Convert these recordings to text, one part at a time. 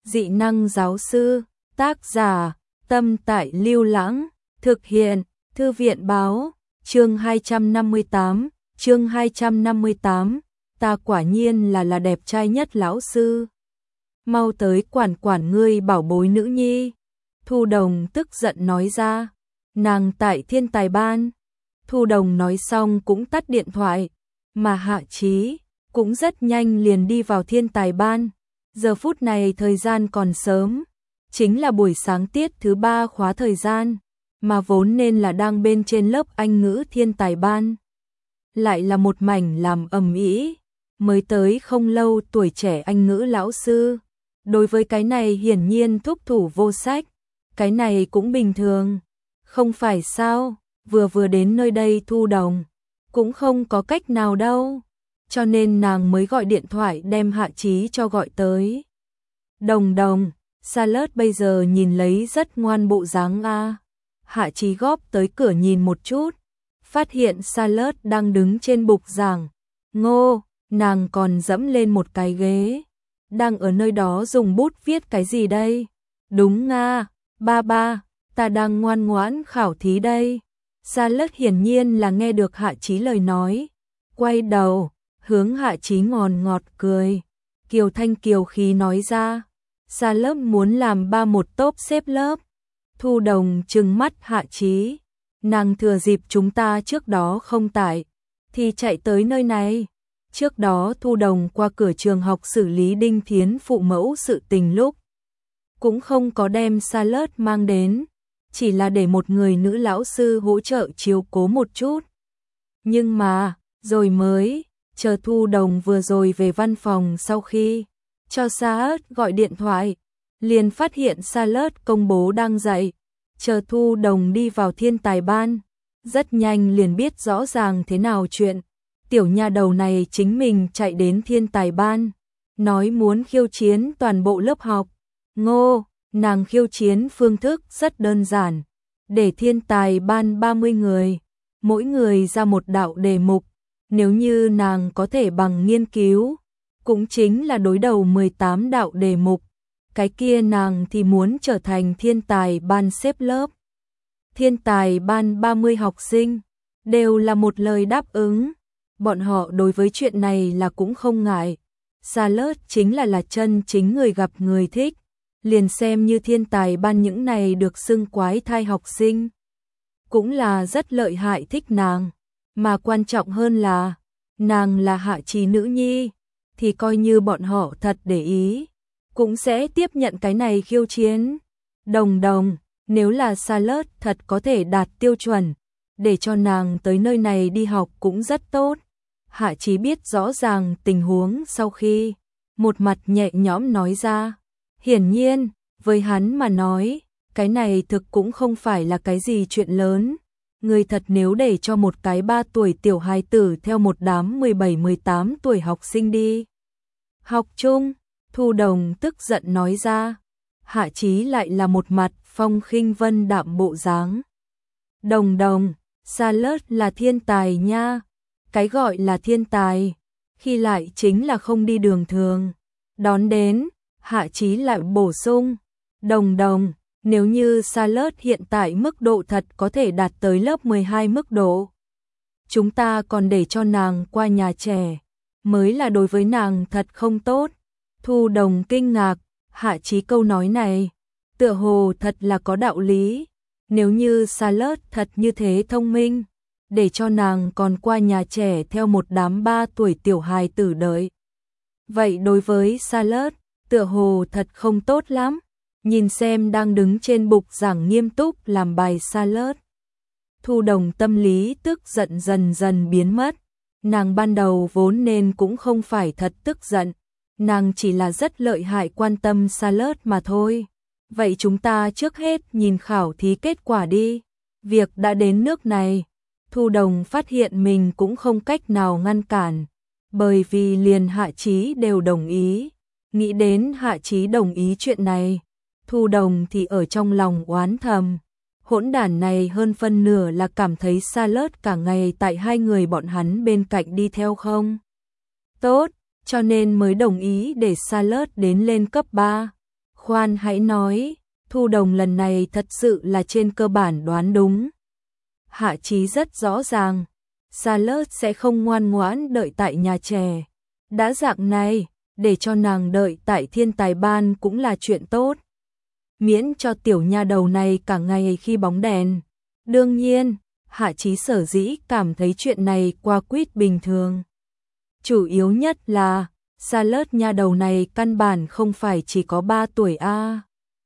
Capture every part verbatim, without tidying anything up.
Dị năng giáo sư, tác giả, Tâm Tại Lưu Lãng, thực hiện, Thư viện báo, chương hai trăm năm mươi tám, chương hai trăm năm mươi tám, ta quả nhiên là là đẹp trai nhất lão sư. Mau tới quản quản ngươi bảo bối nữ nhi. Thu Đồng tức giận nói ra, nàng tại thiên tài ban. Thu Đồng nói xong cũng tắt điện thoại, mà Hạ Chí cũng rất nhanh liền đi vào thiên tài ban. Giờ phút này thời gian còn sớm, chính là buổi sáng tiết thứ ba khóa thời gian, mà vốn nên là đang bên trên lớp Anh ngữ thiên tài ban. Lại là một mảnh làm ầm ĩ, mới tới không lâu tuổi trẻ Anh ngữ lão sư. Đối với cái này hiển nhiên thúc thủ vô sách, cái này cũng bình thường, không phải sao, vừa vừa đến nơi đây Thu Đồng, cũng không có cách nào đâu, cho nên nàng mới gọi điện thoại đem Hạ Chí cho gọi tới. Đồng Đồng, Salad bây giờ nhìn lấy rất ngoan bộ dáng a. Hạ Chí góp tới cửa nhìn một chút, phát hiện Salad đang đứng trên bục giảng. Ngô, nàng còn dẫm lên một cái ghế, đang ở nơi đó dùng bút viết cái gì đây? Đúng nga, ba ba, ta đang ngoan ngoãn khảo thí đây. Salad hiển nhiên là nghe được Hạ Chí lời nói, quay đầu, hướng Hạ Chí ngòn ngọt cười, kiều thanh kiều khí nói ra, Salad muốn làm ba một top xếp lớp. Thu Đồng trừng mắt Hạ Chí, nàng thừa dịp chúng ta trước đó không tại, thì chạy tới nơi này. Trước đó Thu Đồng qua cửa trường học xử lý Đinh Thiến phụ mẫu sự tình lúc, cũng không có đem Salad mang đến, chỉ là để một người nữ lão sư hỗ trợ chiếu cố một chút. Nhưng mà, rồi mới, chờ Thu Đồng vừa rồi về văn phòng sau khi cho Salad gọi điện thoại, liền phát hiện Salad công bố đang dạy. Chờ Thu Đồng đi vào thiên tài ban, rất nhanh liền biết rõ ràng thế nào chuyện. Tiểu nha đầu này chính mình chạy đến thiên tài ban, nói muốn khiêu chiến toàn bộ lớp học. Ngô, nàng khiêu chiến phương thức rất đơn giản, để thiên tài ban ba mươi người, mỗi người ra một đạo đề mục, nếu như nàng có thể bằng nghiên cứu, cũng chính là đối đầu mười tám đạo đề mục, cái kia nàng thì muốn trở thành thiên tài ban xếp lớp. Thiên tài ban ba mươi học sinh, đều là một lời đáp ứng. Bọn họ đối với chuyện này là cũng không ngại. Salad chính là là chân chính người gặp người thích, liền xem như thiên tài ban những này được xưng quái thai học sinh, cũng là rất lợi hại thích nàng, mà quan trọng hơn là, nàng là Hạ Chí nữ nhi, thì coi như bọn họ thật để ý, cũng sẽ tiếp nhận cái này khiêu chiến. Đồng Đồng, nếu là Salad thật có thể đạt tiêu chuẩn, để cho nàng tới nơi này đi học cũng rất tốt. Hạ Chí biết rõ ràng tình huống sau khi, một mặt nhẹ nhõm nói ra. Hiển nhiên, với hắn mà nói, cái này thực cũng không phải là cái gì chuyện lớn. Người thật nếu để cho một cái ba tuổi tiểu hài tử theo một đám mười bảy mười tám tuổi học sinh đi học chung, Thu Đồng tức giận nói ra. Hạ Chí lại là một mặt phong khinh vân đạm bộ dáng. Đồng Đồng, Salad là thiên tài nha. Cái gọi là thiên tài, khi lại chính là không đi đường thường. Đón đến, Hạ Chí lại bổ sung, Đồng Đồng, nếu như Salad hiện tại mức độ thật có thể đạt tới lớp mười hai mức độ, chúng ta còn để cho nàng qua nhà trẻ, mới là đối với nàng thật không tốt. Thu Đồng kinh ngạc, Hạ Chí câu nói này, tựa hồ thật là có đạo lý. Nếu như Salad thật như thế thông minh, để cho nàng còn qua nhà trẻ theo một đám ba tuổi tiểu hài tử đợi. Vậy đối với Salad, tựa hồ thật không tốt lắm. Nhìn xem đang đứng trên bục giảng nghiêm túc làm bài Salad, Thu Đồng tâm lý tức giận dần dần biến mất. Nàng ban đầu vốn nên cũng không phải thật tức giận, nàng chỉ là rất lợi hại quan tâm Salad mà thôi. Vậy chúng ta trước hết nhìn khảo thí kết quả đi. Việc đã đến nước này, Thu Đồng phát hiện mình cũng không cách nào ngăn cản, bởi vì liền Hạ Chí đều đồng ý. Nghĩ đến Hạ Chí đồng ý chuyện này, Thu Đồng thì ở trong lòng oán thầm. Hỗn đản này hơn phân nửa là cảm thấy Salad cả ngày tại hai người bọn hắn bên cạnh đi theo không tốt, cho nên mới đồng ý để Salad đến lên cấp ba. Khoan hãy nói, Thu Đồng lần này thật sự là trên cơ bản đoán đúng. Hạ Chí rất rõ ràng, Charlotte sẽ không ngoan ngoãn đợi tại nhà trẻ. Đã dạng này, để cho nàng đợi tại thiên tài ban cũng là chuyện tốt. Miễn cho tiểu nha đầu này cả ngày khi bóng đèn. Đương nhiên, Hạ Chí sở dĩ cảm thấy chuyện này qua quýt bình thường. Chủ yếu nhất là, Charlotte nha đầu này căn bản không phải chỉ có ba tuổi a.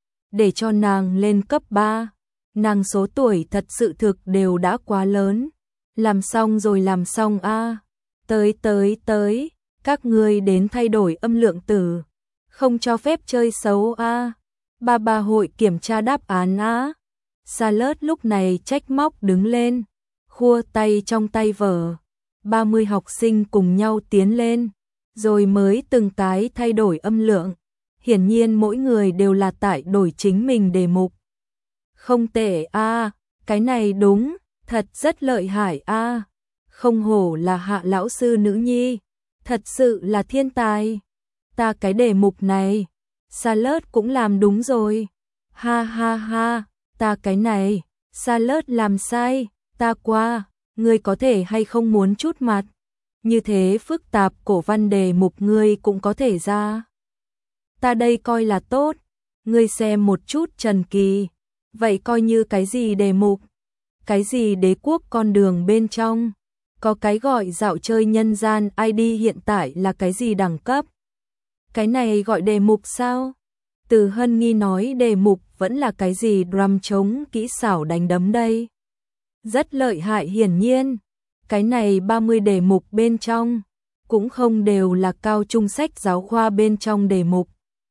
Để cho nàng lên cấp ba, nàng số tuổi thật sự thực đều đã quá lớn. Làm xong rồi làm xong a. Tới tới tới, các ngươi đến thay đổi âm lượng từ. Không cho phép chơi xấu a. Ba ba hội kiểm tra đáp án á. Charlotte lúc này trách móc đứng lên, khua tay trong tay vở. ba mươi học sinh cùng nhau tiến lên, rồi mới từng cái thay đổi âm lượng. Hiển nhiên mỗi người đều là tại đổi chính mình đề mục. Không tệ a, cái này đúng, thật rất lợi hại a. Không hổ là Hạ lão sư nữ nhi, thật sự là thiên tài. Ta cái đề mục này, Charlotte cũng làm đúng rồi. Ha ha ha, ta cái này, Charlotte làm sai, ta qua, ngươi có thể hay không muốn chút mặt. Như thế phức tạp cổ văn đề mục ngươi cũng có thể ra. Ta đây coi là tốt, ngươi xem một chút Trần Kỳ. Vậy coi như cái gì đề mục? Cái gì đế quốc con đường bên trong? Có cái gọi dạo chơi nhân gian i đê hiện tại là cái gì đẳng cấp? Cái này gọi đề mục sao? Từ Hân Nghi nói đề mục vẫn là cái gì drum trống kỹ xảo đánh đấm đây. Rất lợi hại hiển nhiên. Cái này ba mươi đề mục bên trong, cũng không đều là cao trung sách giáo khoa bên trong đề mục.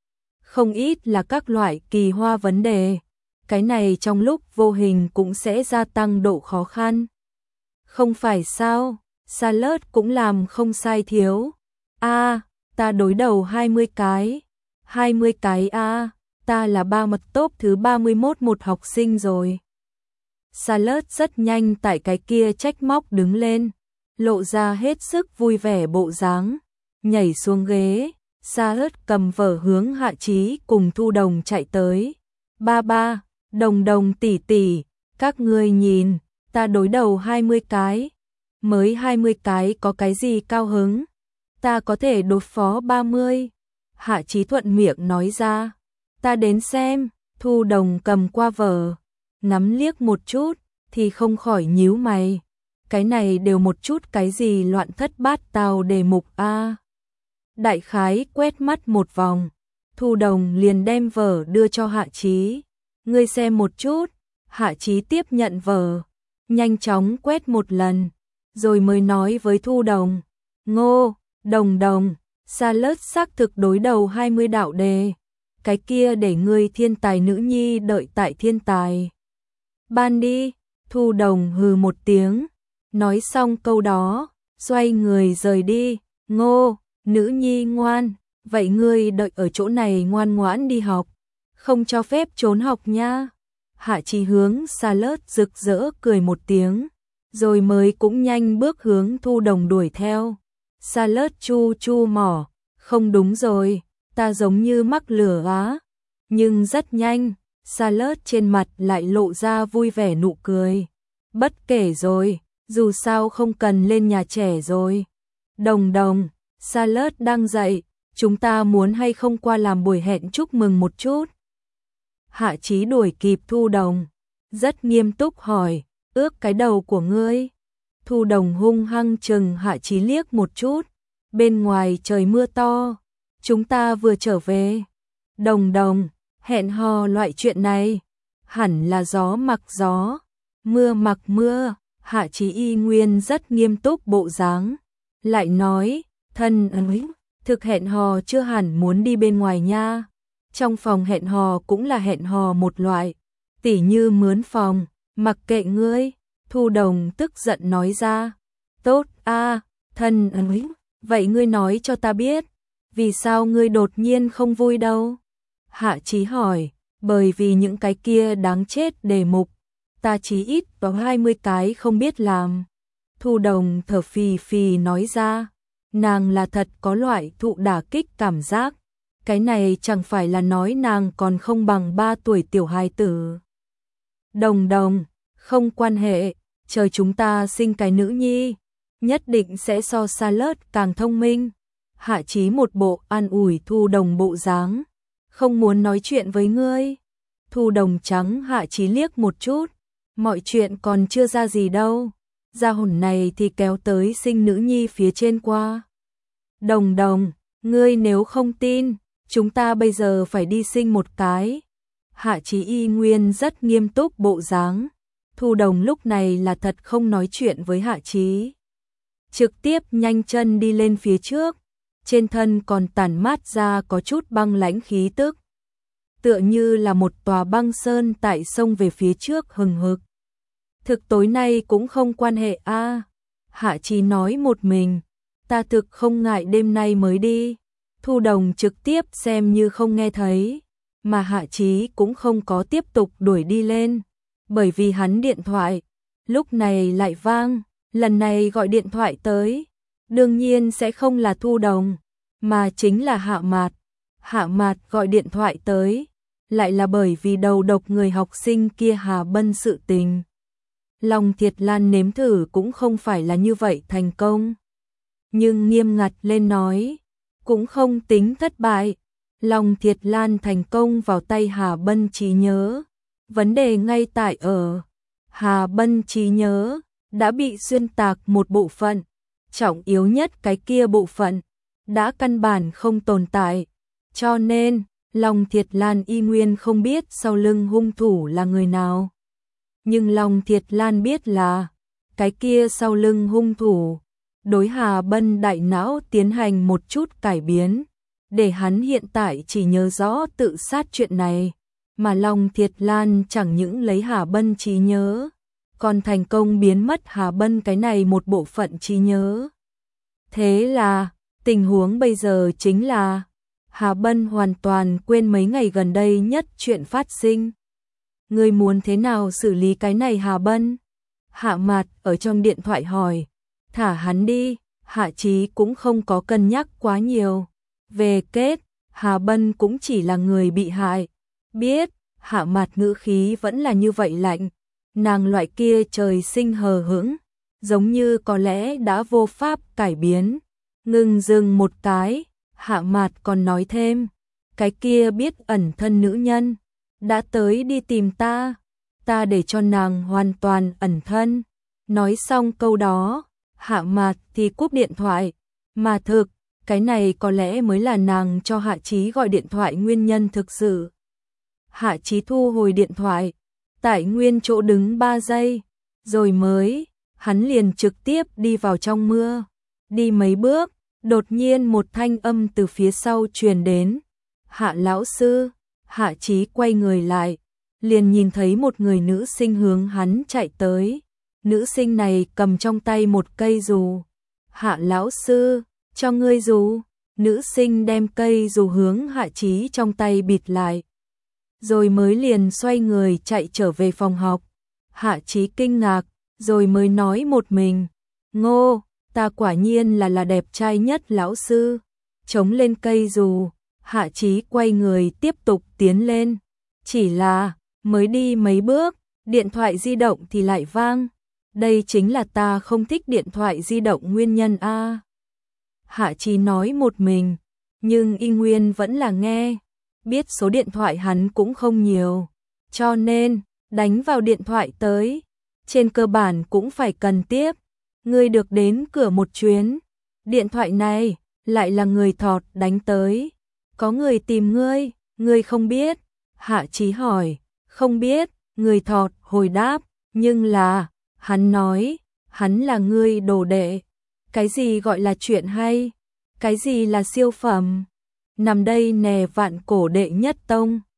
Không ít là các loại kỳ hoa vấn đề. Cái này trong lúc vô hình cũng sẽ gia tăng độ khó khăn. Không phải sao, Charlotte cũng làm không sai thiếu. A, ta đối đầu hai mươi cái. hai mươi cái a, ta là ba mật top thứ ba mươi mốt một học sinh rồi. Charlotte rất nhanh tại cái kia trách móc đứng lên, lộ ra hết sức vui vẻ bộ dáng, nhảy xuống ghế. Charlotte cầm vở hướng Hạ Chí cùng Thu Đồng chạy tới. Ba ba, Đồng Đồng tỷ tỷ, các ngươi nhìn, ta đối đầu hai mươi cái. Mới hai mươi cái có cái gì cao hứng? Ta có thể đối phó ba mươi. Hạ Chí thuận miệng nói ra. Ta đến xem. Thu Đồng cầm qua vở, nắm liếc một chút, thì không khỏi nhíu mày. Cái này đều một chút cái gì loạn thất bát tao đề mục a. Đại khái quét mắt một vòng, Thu Đồng liền đem vở đưa cho Hạ Chí. Ngươi xem một chút. Hạ Chí tiếp nhận vở, nhanh chóng quét một lần, rồi mới nói với Thu Đồng. Ngô, Đồng Đồng, Charlotte xác thực đối đầu hai mươi đạo đề. Cái kia để ngươi thiên tài nữ nhi đợi tại thiên tài ban đi. Thu Đồng hừ một tiếng, nói xong câu đó, xoay người rời đi. Ngô, nữ nhi ngoan, vậy ngươi đợi ở chỗ này ngoan ngoãn đi học, không cho phép trốn học nha. Hạ Chí hướng Charlotte rực rỡ cười một tiếng, rồi mới cũng nhanh bước hướng Thu Đồng đuổi theo. Charlotte chu chu mỏ, không đúng rồi, ta giống như mắc lửa á. Nhưng rất nhanh, Charlotte trên mặt lại lộ ra vui vẻ nụ cười. Bất kể rồi, dù sao không cần lên nhà trẻ rồi. Đồng Đồng, Charlotte đang dậy, chúng ta muốn hay không qua làm buổi hẹn chúc mừng một chút? Hạ Chí đuổi kịp Thu Đồng, rất nghiêm túc hỏi, ước cái đầu của ngươi. Thu Đồng hung hăng chừng Hạ Chí liếc một chút, bên ngoài trời mưa to, chúng ta vừa trở về. Đồng Đồng, hẹn hò loại chuyện này, hẳn là gió mặc gió, mưa mặc mưa. Hạ Chí y nguyên rất nghiêm túc bộ dáng, lại nói, thân ấy, thực hẹn hò chưa hẳn muốn đi bên ngoài nha. Trong phòng hẹn hò cũng là hẹn hò một loại, tỉ như mướn phòng, mặc kệ ngươi. Thu Đồng tức giận nói ra. Tốt a, thân ấy, vậy ngươi nói cho ta biết, vì sao ngươi đột nhiên không vui đâu? Hạ Chí hỏi, bởi vì những cái kia đáng chết đề mục, ta chí ít vào hai mươi cái không biết làm. Thu Đồng thở phì phì nói ra, nàng là thật có loại thụ đả kích cảm giác, cái này chẳng phải là nói nàng còn không bằng ba tuổi tiểu hài tử. Đồng đồng, không quan hệ, chờ chúng ta sinh cái nữ nhi, nhất định sẽ so Salad càng thông minh. Hạ Chí một bộ an ủi Thu Đồng bộ dáng, không muốn nói chuyện với ngươi. Thu Đồng trắng Hạ Chí liếc một chút, mọi chuyện còn chưa ra gì đâu, ra hồn này thì kéo tới sinh nữ nhi phía trên qua. Đồng đồng, ngươi nếu không tin, chúng ta bây giờ phải đi sinh một cái. Hạ Chí y nguyên rất nghiêm túc bộ dáng. Thu Đồng lúc này là thật không nói chuyện với Hạ Chí, trực tiếp nhanh chân đi lên phía trước, trên thân còn tản mát ra có chút băng lãnh khí tức, tựa như là một tòa băng sơn tại sông về phía trước hừng hực. Thực tối nay cũng không quan hệ a. À. Hạ Chí nói một mình, ta thực không ngại đêm nay mới đi. Thu Đồng trực tiếp xem như không nghe thấy, mà Hạ Chí cũng không có tiếp tục đuổi đi lên, bởi vì hắn điện thoại lúc này lại vang, lần này gọi điện thoại tới, đương nhiên sẽ không là Thu Đồng, mà chính là Hạ Mạt. Hạ Mạt gọi điện thoại tới, lại là bởi vì đầu độc người học sinh kia Hà Bân sự tình. Long Thiệt Lan nếm thử cũng không phải là như vậy thành công, nhưng nghiêm ngặt lên nói, cũng không tính thất bại. Long Thiệt Lan thành công vào tay Hà Bân trí nhớ. Vấn đề ngay tại ở Hà Bân trí nhớ đã bị xuyên tạc một bộ phận, trọng yếu nhất cái kia bộ phận đã căn bản không tồn tại, cho nên Long Thiệt Lan y nguyên không biết sau lưng hung thủ là người nào. Nhưng Long Thiệt Lan biết là cái kia sau lưng hung thủ đối Hà Bân đại não tiến hành một chút cải biến, để hắn hiện tại chỉ nhớ rõ tự sát chuyện này, mà Long Thiệt Lan chẳng những lấy Hà Bân trí nhớ, còn thành công biến mất Hà Bân cái này một bộ phận trí nhớ. Thế là, tình huống bây giờ chính là Hà Bân hoàn toàn quên mấy ngày gần đây nhất chuyện phát sinh. Ngươi muốn thế nào xử lý cái này Hà Bân? Hạ Mạt ở trong điện thoại hỏi. Thả hắn đi. Hạ Chí cũng không có cân nhắc quá nhiều. Về kết, Hà Bân cũng chỉ là người bị hại. Biết, Hạ Mạt ngữ khí vẫn là như vậy lạnh. Nàng loại kia trời sinh hờ hững, giống như có lẽ đã vô pháp cải biến. Ngừng dừng một cái, Hạ Mạt còn nói thêm, cái kia biết ẩn thân nữ nhân đã tới đi tìm ta, ta để cho nàng hoàn toàn ẩn thân. Nói xong câu đó, Hạ Mạt thì cúp điện thoại, mà thực, cái này có lẽ mới là nàng cho Hạ Chí gọi điện thoại nguyên nhân thực sự. Hạ Chí thu hồi điện thoại, tại nguyên chỗ đứng ba giây, rồi mới, hắn liền trực tiếp đi vào trong mưa. Đi mấy bước, đột nhiên một thanh âm từ phía sau truyền đến. Hạ lão sư. Hạ Chí quay người lại, liền nhìn thấy một người nữ sinh hướng hắn chạy tới. Nữ sinh này cầm trong tay một cây dù. Hạ lão sư, cho ngươi dù. Nữ sinh đem cây dù hướng Hạ Chí trong tay bịt lại, rồi mới liền xoay người chạy trở về phòng học. Hạ Chí kinh ngạc, rồi mới nói một mình, Ngô, ta quả nhiên là là đẹp trai nhất lão sư. Chống lên cây dù, Hạ Chí quay người tiếp tục tiến lên. Chỉ là, mới đi mấy bước, điện thoại di động thì lại vang. Đây chính là ta không thích điện thoại di động nguyên nhân a. Hạ Chí nói một mình, nhưng y nguyên vẫn là nghe. Biết số điện thoại hắn cũng không nhiều, cho nên, đánh vào điện thoại tới. Trên cơ bản cũng phải cần tiếp. Ngươi được đến cửa một chuyến. Điện thoại này, lại là người thọt đánh tới. Có người tìm ngươi, ngươi không biết. Hạ Chí hỏi, không biết. Người thọt hồi đáp, nhưng là, hắn nói, hắn là ngươi đồ đệ. Cái gì gọi là chuyện hay? Cái gì là siêu phẩm? Nằm đây nè vạn cổ đệ nhất tông.